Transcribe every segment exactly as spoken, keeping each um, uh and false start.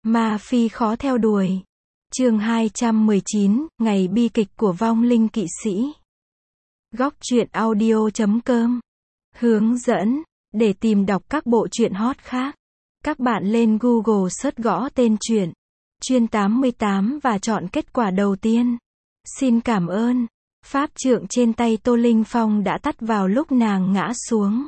Ma phi khó theo đuổi. Chương hai trăm mười chín, ngày bi kịch của vong linh kỵ sĩ. Góc truyện audio chấm com. Hướng dẫn, để tìm đọc các bộ truyện hot khác, các bạn lên Google search gõ tên truyện Chuyên tám mươi tám và chọn kết quả đầu tiên. Xin cảm ơn. Pháp trượng trên tay Tô Linh Phong đã tắt vào lúc nàng ngã xuống.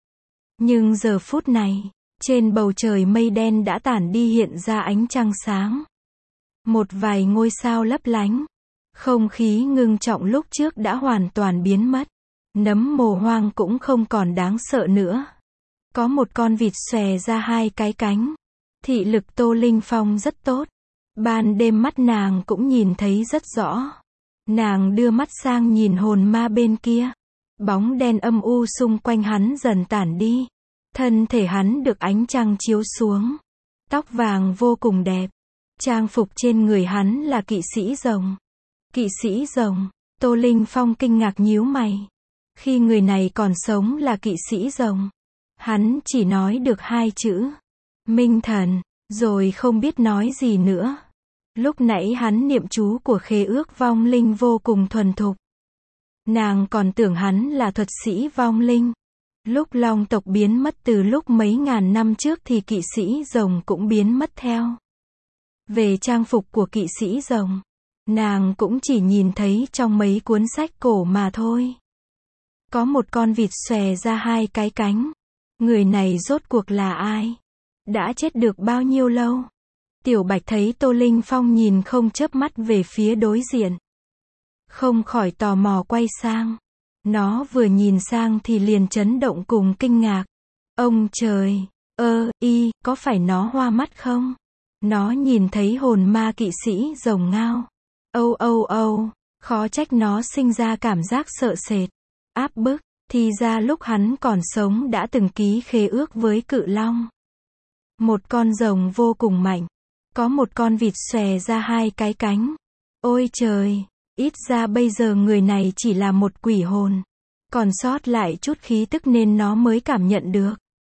Nhưng giờ phút này, trên bầu trời mây đen đã tản đi, hiện ra ánh trăng sáng. Một vài ngôi sao lấp lánh. Không khí ngưng trọng lúc trước đã hoàn toàn biến mất. Nấm mồ hoang cũng không còn đáng sợ nữa. Có một con vịt xòe ra hai cái cánh. Thị lực Tô Linh Phong rất tốt. Ban đêm mắt nàng cũng nhìn thấy rất rõ. Nàng đưa mắt sang nhìn hồn ma bên kia. Bóng đen âm u xung quanh hắn dần tản đi. Thân thể hắn được ánh trăng chiếu xuống. Tóc vàng vô cùng đẹp. Trang phục trên người hắn là kỵ sĩ rồng. Kỵ sĩ rồng. Tô Linh Phong kinh ngạc nhíu mày. Khi người này còn sống là kỵ sĩ rồng. Hắn chỉ nói được hai chữ. Minh thần. Rồi không biết nói gì nữa. Lúc nãy hắn niệm chú của khế ước vong linh vô cùng thuần thục. Nàng còn tưởng hắn là thuật sĩ vong linh. Lúc long tộc biến mất từ lúc mấy ngàn năm trước thì kỵ sĩ rồng cũng biến mất theo. Về trang phục của kỵ sĩ rồng, nàng cũng chỉ nhìn thấy trong mấy cuốn sách cổ mà thôi. Có một con vịt xòe ra hai cái cánh. Người này rốt cuộc là ai? Đã chết được bao nhiêu lâu? Tiểu Bạch thấy Tô Linh Phong nhìn không chớp mắt về phía đối diện. Không khỏi tò mò quay sang. Nó vừa nhìn sang thì liền chấn động cùng kinh ngạc. Ông trời, ơ, y, có phải nó hoa mắt không? Nó nhìn thấy hồn ma kỵ sĩ rồng ngao. Âu âu âu, khó trách nó sinh ra cảm giác sợ sệt, áp bức, thì ra lúc hắn còn sống đã từng ký khế ước với cự long. Một con rồng vô cùng mạnh. Có một con vịt xòe ra hai cái cánh. Ôi trời, ít ra bây giờ người này chỉ là một quỷ hồn. Còn sót lại chút khí tức nên nó mới cảm nhận được.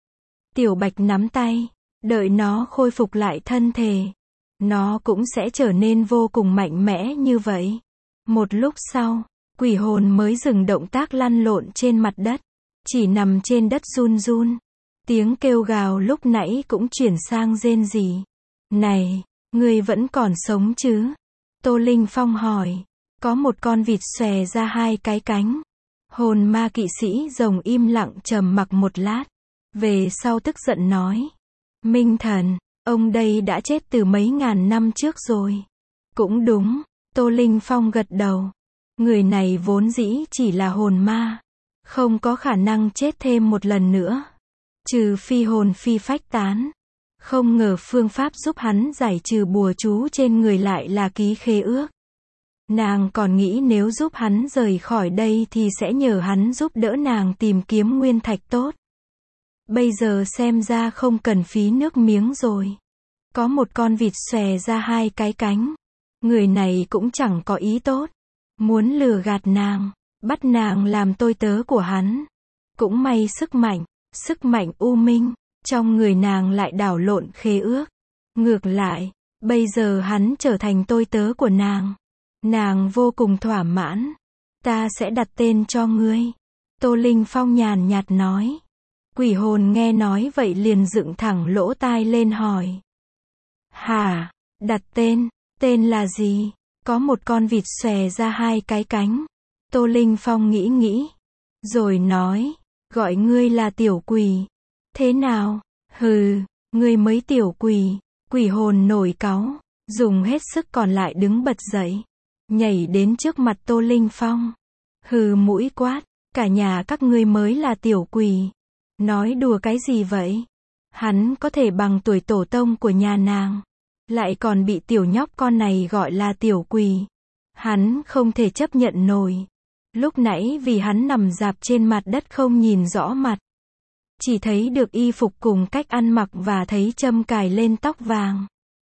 Tiểu Bạch nắm tay, đợi nó khôi phục lại thân thể. Nó cũng sẽ trở nên vô cùng mạnh mẽ như vậy. Một lúc sau, quỷ hồn mới dừng động tác lăn lộn trên mặt đất. Chỉ nằm trên đất run run. Tiếng kêu gào lúc nãy cũng chuyển sang rên rỉ. Này, ngươi vẫn còn sống chứ? Tô Linh Phong hỏi. Có một con vịt xòe ra hai cái cánh. Hồn ma kỵ sĩ rồng im lặng trầm mặc một lát. Về sau tức giận nói. Minh thần, ông đây đã chết từ mấy ngàn năm trước rồi. Cũng đúng, Tô Linh Phong gật đầu. Người này vốn dĩ chỉ là hồn ma. Không có khả năng chết thêm một lần nữa. Trừ phi hồn phi phách tán. Không ngờ phương pháp giúp hắn giải trừ bùa chú trên người lại là ký khế ước. Nàng còn nghĩ nếu giúp hắn rời khỏi đây thì sẽ nhờ hắn giúp đỡ nàng tìm kiếm nguyên thạch tốt. Bây giờ xem ra không cần phí nước miếng rồi. Có một con vịt xòe ra hai cái cánh. Người này cũng chẳng có ý tốt. Muốn lừa gạt nàng, bắt nàng làm tôi tớ của hắn. Cũng may sức mạnh, sức mạnh u minh, trong người nàng lại đảo lộn khế ước. Ngược lại, bây giờ hắn trở thành tôi tớ của nàng. Nàng vô cùng thỏa mãn. Ta sẽ đặt tên cho ngươi. Tô Linh Phong nhàn nhạt nói. Quỷ hồn nghe nói vậy liền dựng thẳng lỗ tai lên hỏi. Hả? Đặt tên? Tên là gì? Có một con vịt xòe ra hai cái cánh. Tô Linh Phong nghĩ nghĩ. Rồi nói. Gọi ngươi là tiểu quỷ. Thế nào? Hừ, ngươi mới tiểu quỷ. Quỷ hồn nổi cáu. Dùng hết sức còn lại đứng bật dậy. Nhảy đến trước mặt Tô Linh Phong. Hừ mũi quát. Cả nhà các ngươi mới là tiểu quỷ. Nói đùa cái gì vậy? Hắn có thể bằng tuổi tổ tông của nhà nàng. Lại còn bị tiểu nhóc con này gọi là tiểu quỷ. Hắn không thể chấp nhận nổi. Lúc nãy vì hắn nằm rạp trên mặt đất không nhìn rõ mặt. Chỉ thấy được y phục cùng cách ăn mặc và thấy châm cài lên tóc vàng.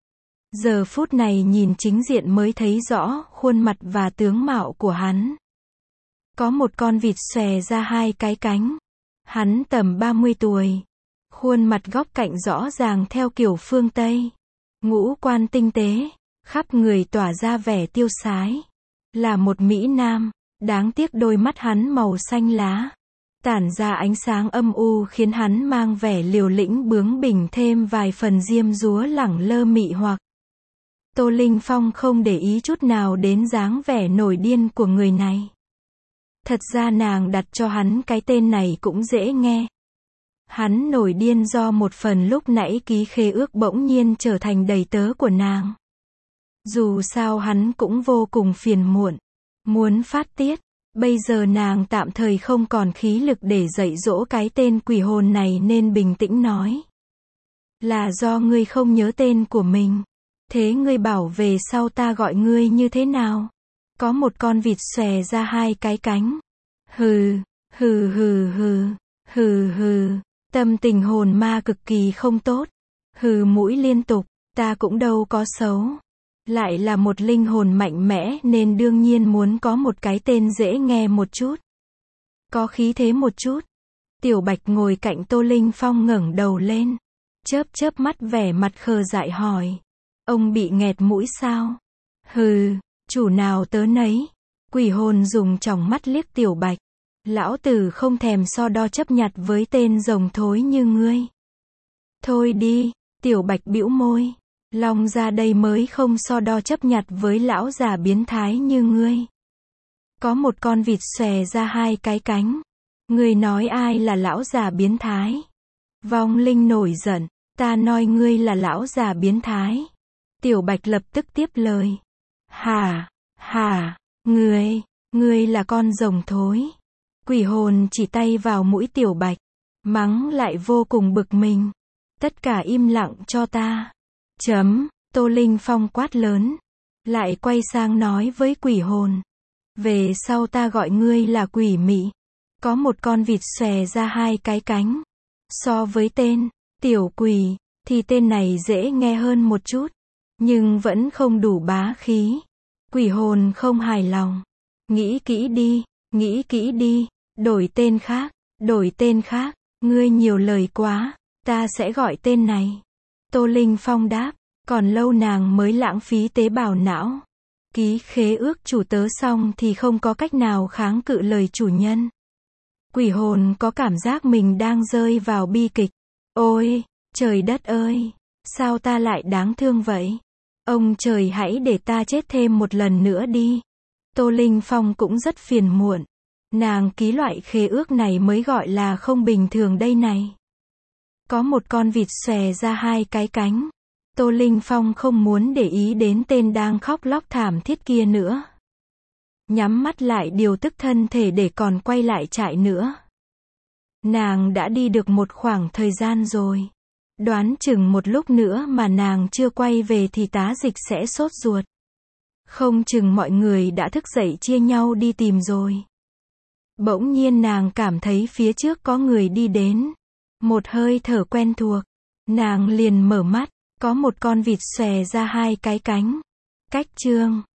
Giờ phút này nhìn chính diện mới thấy rõ khuôn mặt và tướng mạo của hắn. Có một con vịt xòe ra hai cái cánh. Hắn tầm ba mươi tuổi. Khuôn mặt góc cạnh rõ ràng theo kiểu phương Tây. ngũ quan tinh tế, khắp người tỏa ra vẻ tiêu sái. Là một mỹ nam, đáng tiếc đôi mắt hắn màu xanh lá, tản ra ánh sáng âm u khiến hắn mang vẻ liều lĩnh bướng bỉnh thêm vài phần diêm dúa lẳng lơ mị hoặc. Tô Linh Phong không để ý chút nào đến dáng vẻ nổi điên của người này. Thật ra nàng đặt cho hắn cái tên này cũng dễ nghe. Hắn nổi điên do một phần lúc nãy ký khế ước bỗng nhiên trở thành đầy tớ của nàng. Dù sao hắn cũng vô cùng phiền muộn, muốn phát tiết. Bây giờ nàng tạm thời không còn khí lực để dạy dỗ cái tên quỷ hồn này nên bình tĩnh nói. Là do ngươi không nhớ tên của mình. Thế ngươi bảo về sau ta gọi ngươi như thế nào? Có một con vịt xòe ra hai cái cánh. Hừ, hừ hừ hừ, hừ hừ, tâm tình hồn ma cực kỳ không tốt. Hừ mũi liên tục, ta cũng đâu có xấu. Lại là một linh hồn mạnh mẽ nên đương nhiên muốn có một cái tên dễ nghe một chút. Có khí thế một chút. Tiểu Bạch ngồi cạnh Tô Linh Phong ngẩng đầu lên. Chớp chớp mắt vẻ mặt khờ dại hỏi. Ông bị nghẹt mũi sao? Hừ, chủ nào tớ nấy. Quỷ hồn dùng tròng mắt liếc Tiểu Bạch. Lão tử không thèm so đo chấp nhặt với tên rồng thối như ngươi. Thôi đi, Tiểu Bạch bĩu môi. Long ra đây mới không so đo chấp nhặt với lão già biến thái như ngươi. Có một con vịt xòe ra hai cái cánh. Ngươi nói ai là lão già biến thái? Vong linh nổi giận. Ta nói ngươi là lão già biến thái. Tiểu Bạch lập tức tiếp lời. Hả, hả, ngươi, ngươi là con rồng thối. Quỷ hồn chỉ tay vào mũi Tiểu Bạch. Mắng lại vô cùng bực mình. Tất cả im lặng cho ta. Chấm, Tô Linh Phong quát lớn. Lại quay sang nói với quỷ hồn. Về sau ta gọi ngươi là quỷ mị. Có một con vịt xòe ra hai cái cánh. So với tên, tiểu quỷ, thì tên này dễ nghe hơn một chút. Nhưng vẫn không đủ bá khí. Quỷ hồn không hài lòng. Nghĩ kỹ đi, nghĩ kỹ đi, đổi tên khác, đổi tên khác, ngươi nhiều lời quá, ta sẽ gọi tên này. Tô Linh Phong đáp, còn lâu nàng mới lãng phí tế bào não. Ký khế ước chủ tớ xong thì không có cách nào kháng cự lời chủ nhân. Quỷ hồn có cảm giác mình đang rơi vào bi kịch. Ôi, trời đất ơi, sao ta lại đáng thương vậy? Ông trời hãy để ta chết thêm một lần nữa đi. Tô Linh Phong cũng rất phiền muộn. Nàng ký loại khế ước này mới gọi là không bình thường đây này. Có một con vịt xòe ra hai cái cánh. Tô Linh Phong không muốn để ý đến tên đang khóc lóc thảm thiết kia nữa. Nhắm mắt lại điều tức thân thể để còn quay lại trại nữa. Nàng đã đi được một khoảng thời gian rồi. Đoán chừng một lúc nữa mà nàng chưa quay về thì tá dịch sẽ sốt ruột. Không chừng mọi người đã thức dậy chia nhau đi tìm rồi. Bỗng nhiên nàng cảm thấy phía trước có người đi đến. Một hơi thở quen thuộc. Nàng liền mở mắt. Có một con vịt xòe ra hai cái cánh. Cách chương